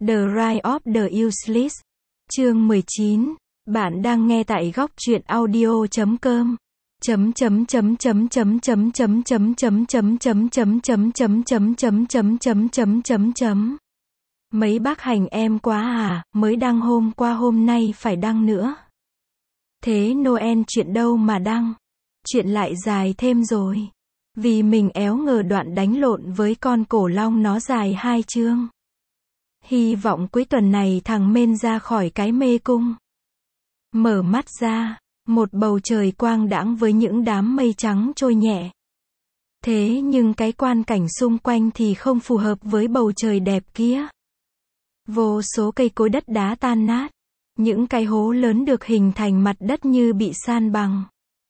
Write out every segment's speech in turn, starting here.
The Rise of the Useless. Chương 19. Bạn đang nghe tại góc truyện audio.com. Mấy bác hành em quá à, mới đăng hôm qua hôm nay phải đăng nữa. Thế Noel chuyện đâu mà đăng? Chuyện lại dài thêm rồi. Vì mình éo ngờ đoạn đánh lộn với con cổ long nó dài 2 chương. Hy vọng cuối tuần này thằng Mên ra khỏi cái mê cung. Mở mắt ra, một bầu trời quang đãng với những đám mây trắng trôi nhẹ. Thế nhưng cái quang cảnh xung quanh thì không phù hợp với bầu trời đẹp kia. Vô số cây cối đất đá tan nát. Những cái hố lớn được hình thành mặt đất như bị san bằng.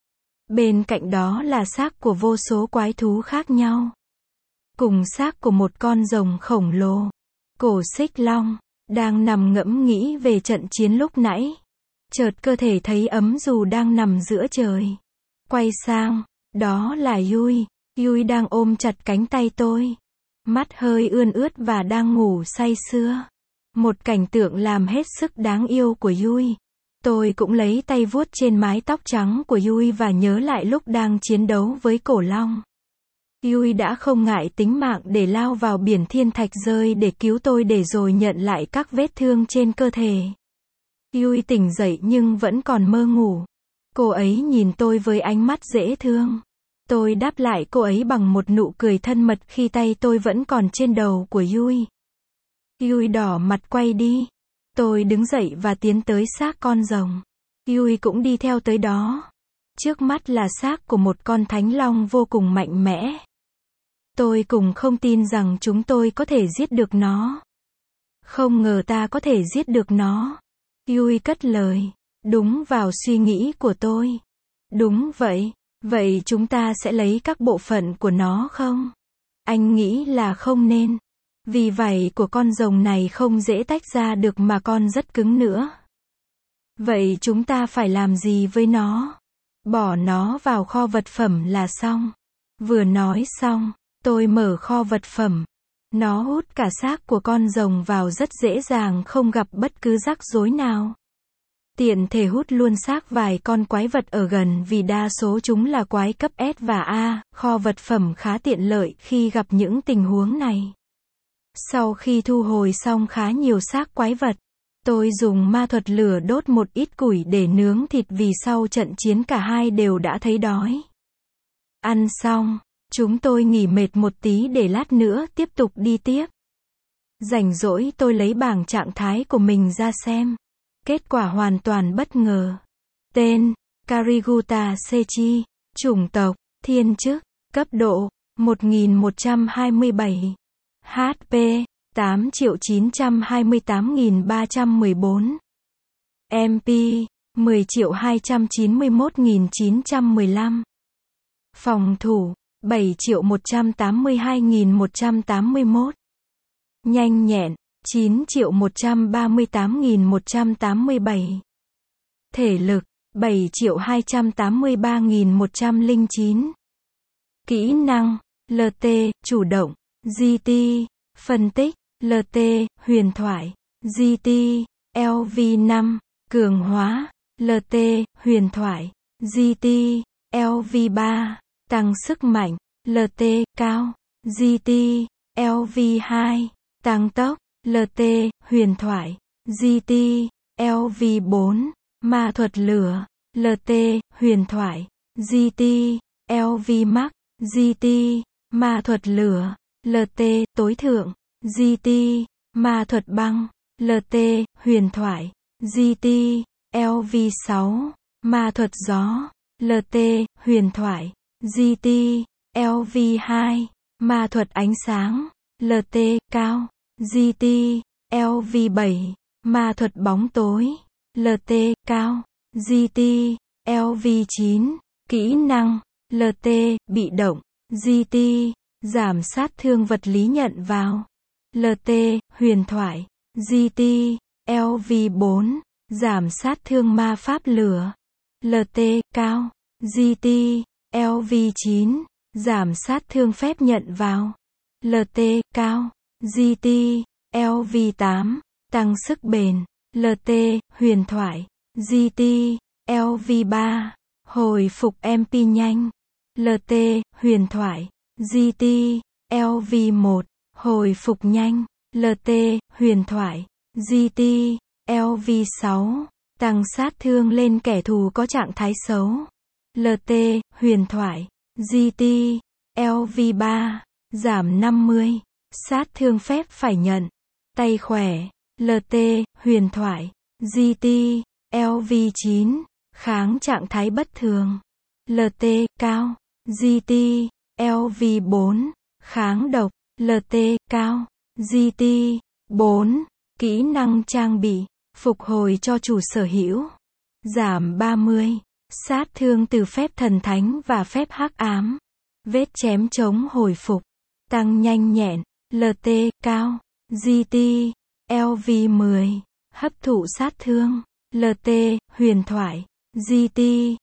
Bên cạnh đó là xác của vô số quái thú khác nhau. Cùng xác của một con rồng khổng lồ. Cổ xích long, đang nằm ngẫm nghĩ về trận chiến lúc nãy. Chợt cơ thể thấy ấm dù đang nằm giữa trời. Quay sang, đó là Yui. Yui đang ôm chặt cánh tay tôi. Mắt hơi ươn ướt và đang ngủ say sưa. Một cảnh tượng làm hết sức đáng yêu của Yui. Tôi cũng lấy tay vuốt trên mái tóc trắng của Yui và nhớ lại lúc đang chiến đấu với cổ long. Yui đã không ngại tính mạng để lao vào biển thiên thạch rơi để cứu tôi để rồi nhận lại các vết thương trên cơ thể. Yui tỉnh dậy nhưng vẫn còn mơ ngủ. Cô ấy nhìn tôi với ánh mắt dễ thương. Tôi đáp lại cô ấy bằng một nụ cười thân mật khi tay tôi vẫn còn trên đầu của Yui. Yui đỏ mặt quay đi. Tôi đứng dậy và tiến tới xác con rồng. Yui cũng đi theo tới đó. Trước mắt là xác của một con thánh long vô cùng mạnh mẽ. Tôi cũng không tin rằng chúng tôi có thể giết được nó. Không ngờ ta có thể giết được nó. Yui cất lời. Đúng vào suy nghĩ của tôi. Đúng vậy. Vậy chúng ta sẽ lấy các bộ phận của nó không? Anh nghĩ là không nên. Vì vảy của con rồng này không dễ tách ra được mà con rất cứng nữa. Vậy chúng ta phải làm gì với nó? Bỏ nó vào kho vật phẩm là xong. Vừa nói xong, tôi mở kho vật phẩm. Nó hút cả xác của con rồng vào rất dễ dàng, không gặp bất cứ rắc rối nào. Tiện thể hút luôn xác vài con quái vật ở gần vì đa số chúng là quái cấp S và A, kho vật phẩm khá tiện lợi khi gặp những tình huống này. Sau khi thu hồi xong khá nhiều xác quái vật, tôi dùng ma thuật lửa đốt một ít củi để nướng thịt vì sau trận chiến cả hai đều đã thấy đói. Ăn xong, chúng tôi nghỉ mệt một tí để lát nữa tiếp tục đi tiếp. Rảnh rỗi tôi lấy bảng trạng thái của mình ra xem. Kết quả hoàn toàn bất ngờ. Tên, Kariguta Sechi. Chủng tộc, thiên chức. Cấp độ, 1127. HP, 8.928.314. MP, 10.291.915. Phòng thủ, 7.182.181. Nhanh nhẹn, 9.138.187. Thể lực, 7.283.109. Kỹ năng, LT, chủ động, GT, phân tích, LT, huyền thoại, GT, LV5, cường hóa, LT, huyền thoại, GT, LV3, tăng sức mạnh, LT, cao, GT, LV2, tăng tốc, LT, huyền thoại, GT, LV4, ma thuật lửa, LT, huyền thoại, GT, LV max, GT, ma thuật lửa, LT, tối thượng, GT, ma thuật băng, LT, huyền thoại, GT, LV6, ma thuật gió, LT, huyền thoại, GT, LV2, ma thuật ánh sáng, LT, cao, GT, LV7, ma thuật bóng tối, LT, cao, GT, LV9, kỹ năng, LT, bị động, GT, giảm sát thương vật lý nhận vào, LT, huyền thoại, GT, LV4, giảm sát thương ma pháp lửa, LT, cao, GT, LV9, giảm sát thương phép nhận vào, LT, cao, GT, LV8, tăng sức bền. LT, huyền thoại. GT, LV3, hồi phục MP nhanh. LT, huyền thoại. GT, LV1, hồi phục nhanh. LT, huyền thoại. GT, LV6, tăng sát thương lên kẻ thù có trạng thái xấu. LT, huyền thoại. GT, LV3, giảm 50, sát thương phép phải nhận. Tay khỏe. LT, huyền thoại. GT, LV9, kháng trạng thái bất thường. LT, cao. GT, LV4, kháng độc. LT, cao. GT, 4, kỹ năng trang bị, phục hồi cho chủ sở hữu. Giảm 30, sát thương từ phép thần thánh và phép hắc ám. Vết chém chống hồi phục. Tăng nhanh nhẹn. LT, cao. GT, LV10, hấp thụ sát thương. LT, huyền thoại. GT,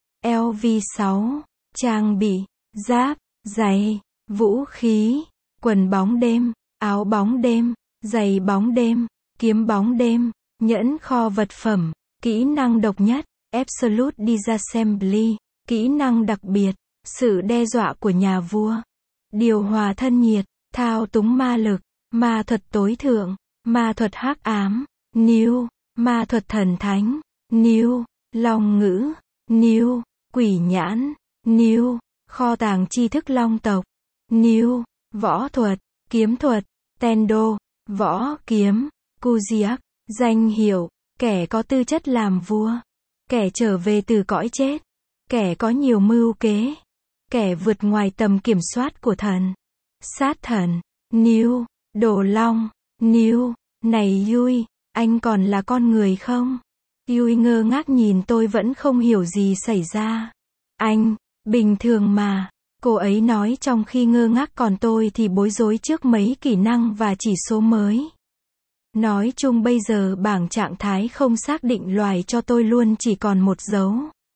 LV6, trang bị, giáp, giày, vũ khí, quần bóng đêm, áo bóng đêm, giày bóng đêm, kiếm bóng đêm, nhẫn kho vật phẩm, kỹ năng độc nhất, Absolute Disassembly, kỹ năng đặc biệt, sự đe dọa của nhà vua, điều hòa thân nhiệt, thao túng ma lực, ma thuật tối thượng, ma thuật hắc ám, New, ma thuật thần thánh, New, long ngữ, New, quỷ nhãn, New, kho tàng tri thức long tộc, New, võ thuật, kiếm thuật, Tendo, võ kiếm, Kuziak, danh hiệu, kẻ có tư chất làm vua, kẻ trở về từ cõi chết, kẻ có nhiều mưu kế, kẻ vượt ngoài tầm kiểm soát của thần, sát thần, New, đồ long, New, này Yui, anh còn là con người không? Yui ngơ ngác nhìn tôi vẫn không hiểu gì xảy ra. Anh, bình thường mà, cô ấy nói trong khi ngơ ngác còn tôi thì bối rối trước mấy kỹ năng và chỉ số mới. Nói chung bây giờ bảng trạng thái không xác định loài cho tôi luôn chỉ còn một dấu.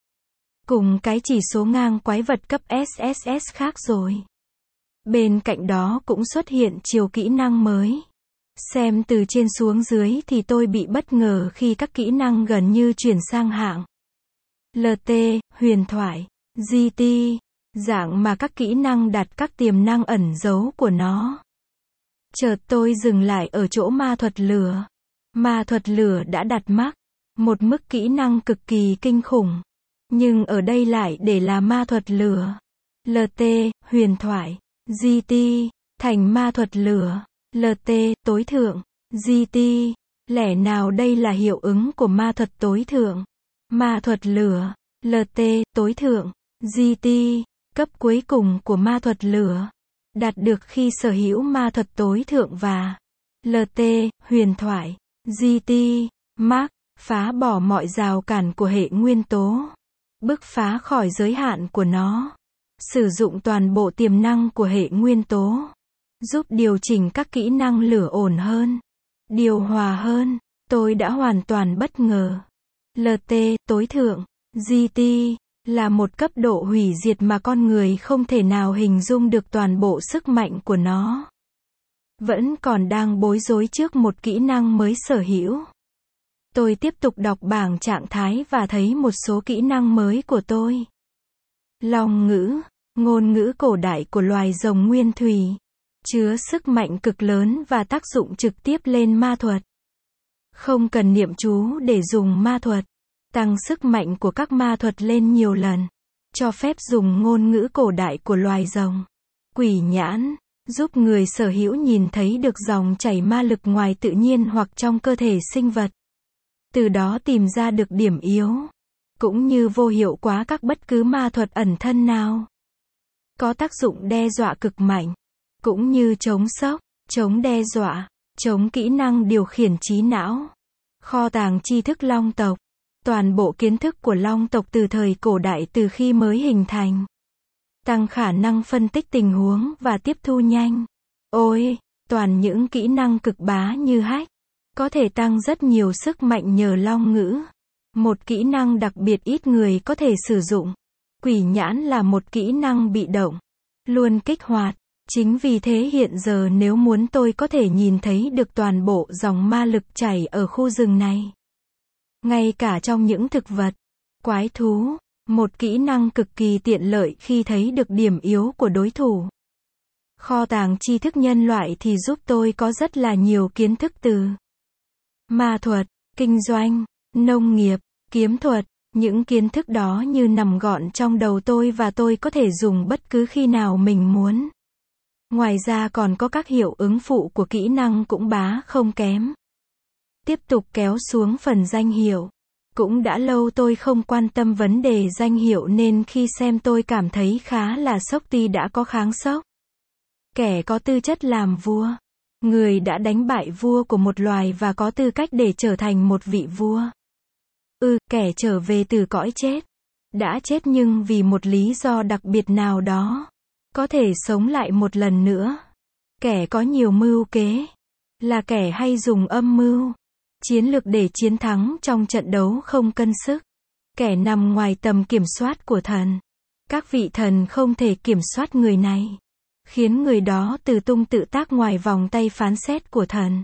Cùng cái chỉ số ngang quái vật cấp SSS khác rồi. Bên cạnh đó cũng xuất hiện chiều kỹ năng mới. Xem từ trên xuống dưới thì tôi bị bất ngờ khi các kỹ năng gần như chuyển sang hạng LT, huyền thoại, GT, dạng mà các kỹ năng đặt các tiềm năng ẩn giấu của nó. Chợt tôi dừng lại ở chỗ ma thuật lửa. Ma thuật lửa đã đặt mắc một mức kỹ năng cực kỳ kinh khủng. Nhưng ở đây lại để là ma thuật lửa. LT, huyền thoại, GT, thành ma thuật lửa. LT, tối thượng, GT, lẽ nào đây là hiệu ứng của ma thuật tối thượng? Ma thuật lửa, LT, tối thượng, GT, cấp cuối cùng của ma thuật lửa. Đạt được khi sở hữu ma thuật tối thượng và LT, huyền thoại, GT, Mark, phá bỏ mọi rào cản của hệ nguyên tố. Bứt phá khỏi giới hạn của nó. Sử dụng toàn bộ tiềm năng của hệ nguyên tố. Giúp điều chỉnh các kỹ năng lửa ổn hơn. Điều hòa hơn. Tôi đã hoàn toàn bất ngờ. LT, tối thượng, GT, là một cấp độ hủy diệt mà con người không thể nào hình dung được toàn bộ sức mạnh của nó. Vẫn còn đang bối rối trước một kỹ năng mới sở hữu. Tôi tiếp tục đọc bảng trạng thái và thấy một số kỹ năng mới của tôi. Long ngữ, ngôn ngữ cổ đại của loài rồng nguyên thủy. Chứa sức mạnh cực lớn và tác dụng trực tiếp lên ma thuật. Không cần niệm chú để dùng ma thuật. Tăng sức mạnh của các ma thuật lên nhiều lần. Cho phép dùng ngôn ngữ cổ đại của loài rồng. Quỷ nhãn, giúp người sở hữu nhìn thấy được dòng chảy ma lực ngoài tự nhiên hoặc trong cơ thể sinh vật. Từ đó tìm ra được điểm yếu. Cũng như vô hiệu hóa các bất cứ ma thuật ẩn thân nào. Có tác dụng đe dọa cực mạnh. Cũng như chống sốc, chống đe dọa, chống kỹ năng điều khiển trí não. Kho tàng tri thức long tộc. Toàn bộ kiến thức của long tộc từ thời cổ đại từ khi mới hình thành. Tăng khả năng phân tích tình huống và tiếp thu nhanh. Ôi, toàn những kỹ năng cực bá như hack. Có thể tăng rất nhiều sức mạnh nhờ long ngữ. Một kỹ năng đặc biệt ít người có thể sử dụng. Quỷ nhãn là một kỹ năng bị động. Luôn kích hoạt. Chính vì thế hiện giờ nếu muốn tôi có thể nhìn thấy được toàn bộ dòng ma lực chảy ở khu rừng này. Ngay cả trong những thực vật, quái thú, một kỹ năng cực kỳ tiện lợi khi thấy được điểm yếu của đối thủ. Kho tàng tri thức nhân loại thì giúp tôi có rất là nhiều kiến thức từ ma thuật, kinh doanh, nông nghiệp, kiếm thuật. Những kiến thức đó như nằm gọn trong đầu tôi và tôi có thể dùng bất cứ khi nào mình muốn. Ngoài ra còn có các hiệu ứng phụ của kỹ năng cũng bá không kém. Tiếp tục kéo xuống phần danh hiệu. Cũng đã lâu tôi không quan tâm vấn đề danh hiệu nên khi xem tôi cảm thấy khá là sốc tuy đã có kháng sốc. Kẻ có tư chất làm vua. Người đã đánh bại vua của một loài và có tư cách để trở thành một vị vua. Kẻ trở về từ cõi chết. Đã chết nhưng vì một lý do đặc biệt nào đó. Có thể sống lại một lần nữa. Kẻ có nhiều mưu kế. Là kẻ hay dùng âm mưu. Chiến lược để chiến thắng trong trận đấu không cân sức. Kẻ nằm ngoài tầm kiểm soát của thần. Các vị thần không thể kiểm soát người này. Khiến người đó tự tung tự tác ngoài vòng tay phán xét của thần.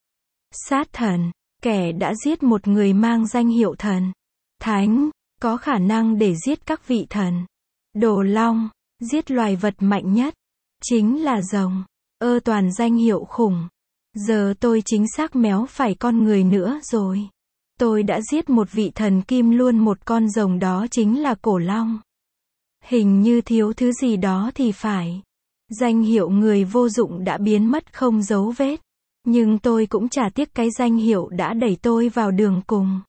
Sát thần. Kẻ đã giết một người mang danh hiệu thần. Thánh. Có khả năng để giết các vị thần. Đồ long. Giết loài vật mạnh nhất. Chính là rồng. Toàn danh hiệu khủng. Giờ tôi chính xác méo phải con người nữa rồi. Tôi đã giết một vị thần kim luôn một con rồng đó chính là cổ long. Hình như thiếu thứ gì đó thì phải. Danh hiệu người vô dụng đã biến mất không dấu vết. Nhưng tôi cũng chả tiếc cái danh hiệu đã đẩy tôi vào đường cùng.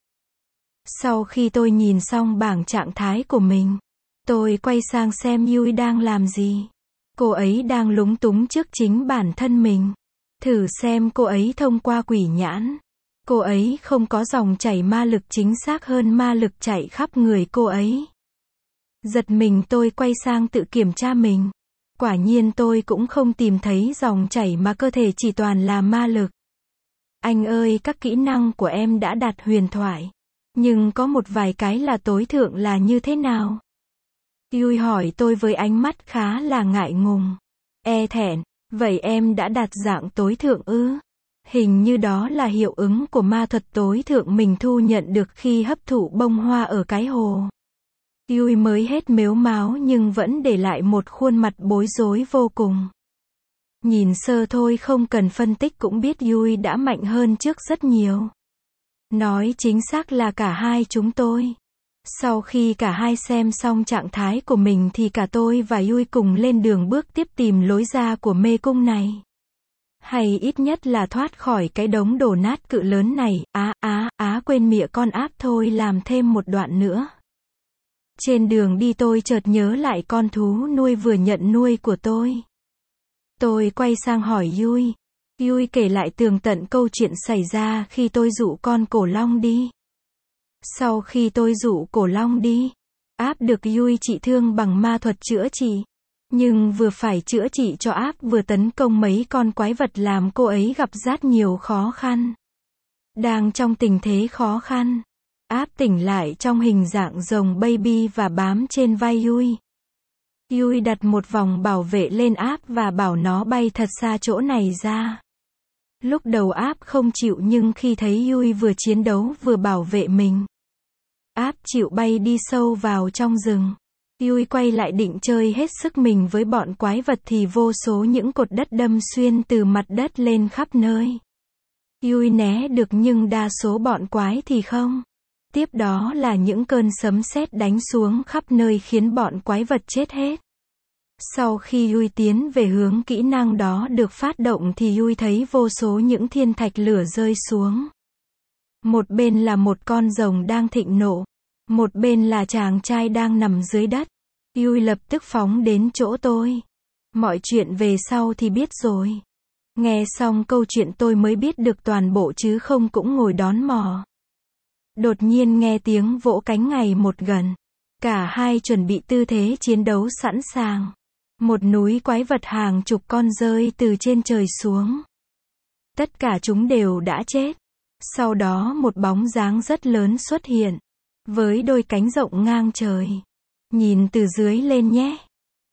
Sau khi tôi nhìn xong bảng trạng thái của mình, tôi quay sang xem Yui đang làm gì. Cô ấy đang lúng túng trước chính bản thân mình. Thử xem cô ấy thông qua quỷ nhãn. Cô ấy không có dòng chảy ma lực, chính xác hơn ma lực chảy khắp người cô ấy. Giật mình tôi quay sang tự kiểm tra mình. Quả nhiên tôi cũng không tìm thấy dòng chảy mà cơ thể chỉ toàn là ma lực. Anh ơi, các kỹ năng của em đã đạt huyền thoại. Nhưng có một vài cái là tối thượng là như thế nào? Yui hỏi tôi với ánh mắt khá là ngại ngùng. Thẹn, vậy em đã đạt dạng tối thượng ư? Hình như đó là hiệu ứng của ma thuật tối thượng mình thu nhận được khi hấp thụ bông hoa ở cái hồ. Yui mới hết mếu máo nhưng vẫn để lại một khuôn mặt bối rối vô cùng. Nhìn sơ thôi không cần phân tích cũng biết Yui đã mạnh hơn trước rất nhiều. Nói chính xác là cả hai chúng tôi. Sau khi cả hai xem xong trạng thái của mình thì cả tôi và Yui cùng lên đường bước tiếp tìm lối ra của mê cung này. Hay ít nhất là thoát khỏi cái đống đổ nát cự lớn này. Quên mịa con áp thôi, làm thêm một đoạn nữa. Trên đường đi tôi chợt nhớ lại con thú nuôi vừa nhận nuôi của tôi. Tôi quay sang hỏi Yui. Yui kể lại tường tận câu chuyện xảy ra khi tôi dụ con cổ long đi. Sau khi tôi dụ cổ long đi, áp được Yui trị thương bằng ma thuật chữa trị. Nhưng vừa phải chữa trị cho áp vừa tấn công mấy con quái vật làm cô ấy gặp rất nhiều khó khăn. Đang trong tình thế khó khăn, áp tỉnh lại trong hình dạng rồng baby và bám trên vai Yui. Yui đặt một vòng bảo vệ lên áp và bảo nó bay thật xa chỗ này ra. Lúc đầu áp không chịu nhưng khi thấy Yui vừa chiến đấu vừa bảo vệ mình, áp chịu bay đi sâu vào trong rừng. Yui quay lại định chơi hết sức mình với bọn quái vật thì vô số những cột đất đâm xuyên từ mặt đất lên khắp nơi. Yui né được nhưng đa số bọn quái thì không. Tiếp đó là những cơn sấm sét đánh xuống khắp nơi khiến bọn quái vật chết hết. Sau khi Yui tiến về hướng kỹ năng đó được phát động thì Yui thấy vô số những thiên thạch lửa rơi xuống. Một bên là một con rồng đang thịnh nộ. Một bên là chàng trai đang nằm dưới đất. Yui lập tức phóng đến chỗ tôi. Mọi chuyện về sau thì biết rồi. Nghe xong câu chuyện tôi mới biết được toàn bộ chứ không cũng ngồi đón mò. Đột nhiên nghe tiếng vỗ cánh ngày một gần. Cả hai chuẩn bị tư thế chiến đấu sẵn sàng. Một núi quái vật hàng chục con rơi từ trên trời xuống. Tất cả chúng đều đã chết. Sau đó một bóng dáng rất lớn xuất hiện. Với đôi cánh rộng ngang trời. Nhìn từ dưới lên nhé.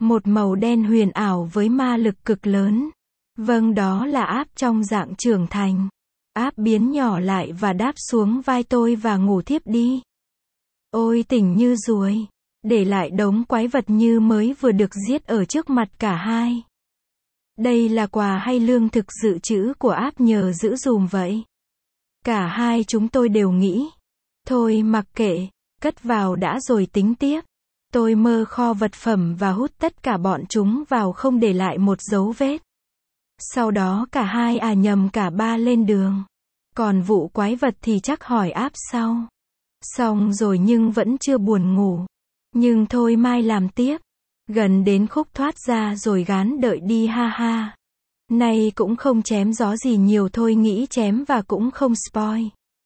Một màu đen huyền ảo với ma lực cực lớn. Vâng, đó là áp trong dạng trưởng thành. Áp biến nhỏ lại và đáp xuống vai tôi và ngủ thiếp đi. Ôi tỉnh như ruồi. Để lại đống quái vật như mới vừa được giết ở trước mặt cả hai. Đây là quà hay lương thực dự trữ của áp nhờ giữ dùm vậy? Cả hai chúng tôi đều nghĩ. Thôi mặc kệ, cất vào đã rồi tính tiếp. Tôi mơ kho vật phẩm và hút tất cả bọn chúng vào không để lại một dấu vết. Sau đó cả hai nhầm cả ba lên đường. Còn vụ quái vật thì chắc hỏi áp sau. Xong rồi nhưng vẫn chưa buồn ngủ. Nhưng thôi mai làm tiếp. Gần đến khúc thoát ra rồi gán đợi đi ha ha. Này cũng không chém gió gì nhiều thôi, nghĩ chém và cũng không spoil.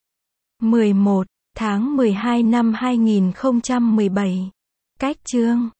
11 tháng 12 năm 2017. Cách chương